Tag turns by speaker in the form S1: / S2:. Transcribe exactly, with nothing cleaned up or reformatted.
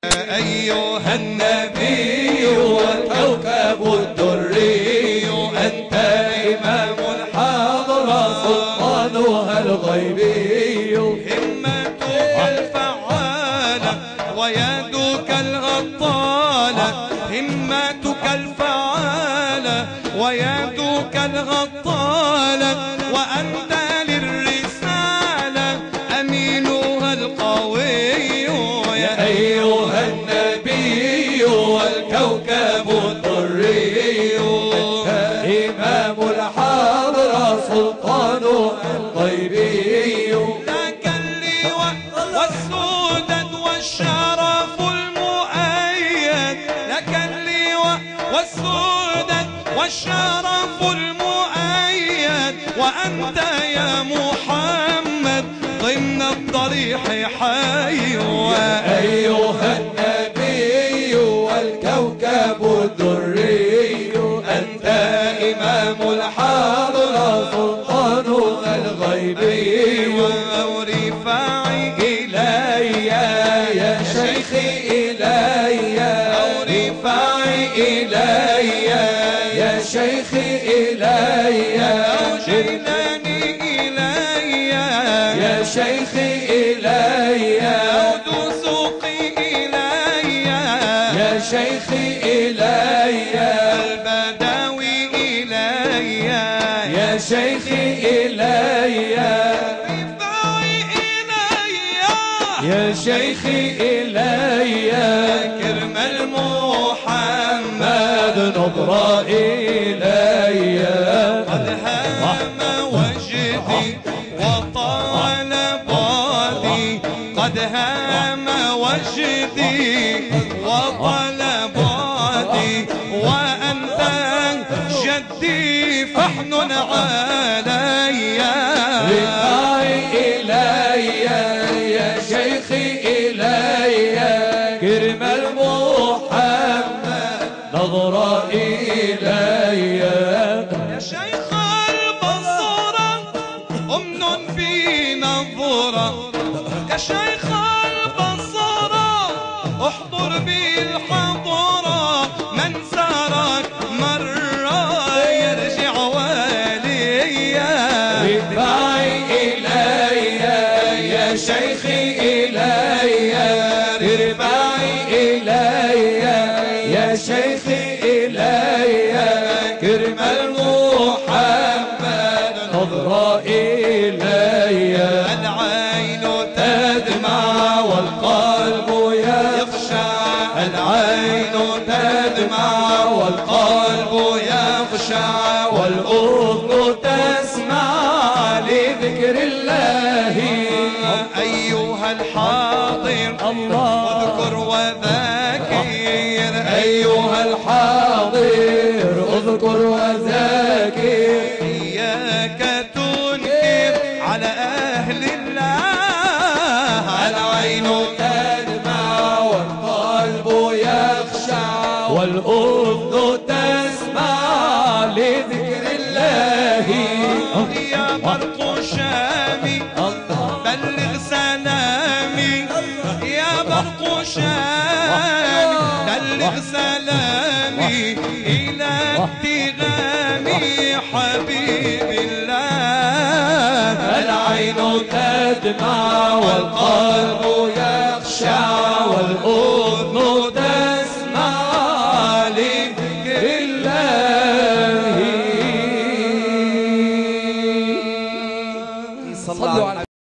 S1: أيها النبي والكوكب الدري، أنت إمام الحضرة سلطانها الغيبي. همتك الفعالة ويدك الغطالة، همتك الفعالة ويدك الغطالة، وأنت للرسالة أمينها القوي. يا أيها النبي والكوكب الدري، أنت إمام الحضرة سلطانها الغيبي. لك اللواء والسدد والشرف المؤيد، لك اللواء والسدد والشرف المؤيد، وأنت يا محمد ضمن الضريح حي.
S2: يا أيها النبي والكوكب الدري، أنت إمام الحضرة سلطانها الغيبي.
S1: ورفاعي
S2: إلي يا شيخي إلي، رفاعي إلي يا شيخي إلي،
S1: جيلاني إلي
S2: يا شيخي إلي،
S1: دسوقي إلي
S2: يا شيخي إلي،
S1: البداوي إلي
S2: يا شيخي إلي،
S1: رفاعي إلي
S2: يا شيخي إلي،
S1: كرم المحمد
S2: نظرة إلي.
S1: قد هام وجدي وطال بعدي، قد هام وجدي وطال بعدي، وأنت جدي فحن علي.
S2: رفاعي إلي يا شيخي إلي، كرم المحمد نظرة إلي.
S1: يا شيخ البصرة أمن في نظرة، يا شيخ البصرة احضر بالحضرة، من سارك مرة يرجع واليا.
S2: رفاعي إلي يا شيخي إلي، رفاعي إلي يا شيخي إلي، كرم المحمد نظرة إلي.
S1: العين
S2: تدمع والقلب يخشع،
S1: العين تدمع
S2: والقلب يخشع، والأذن تسمع لذكر الله.
S1: أيها الحاضر
S2: الله
S1: اذكر وذاكر،
S2: أيها الحاضر اذكر وذاكر،
S1: إياك تنكر على أهل الله. العين
S2: تدمع والقلب يخشع، والأذن تسمع لذكر الله.
S1: يا برق شامي بلغ سلامي، يا برق شامي بلغ سلامي إلى اتغامي حبيب الله.
S2: العين تدمع والقلب يخشع، والأذن تسمع لذكر الله. صلوا على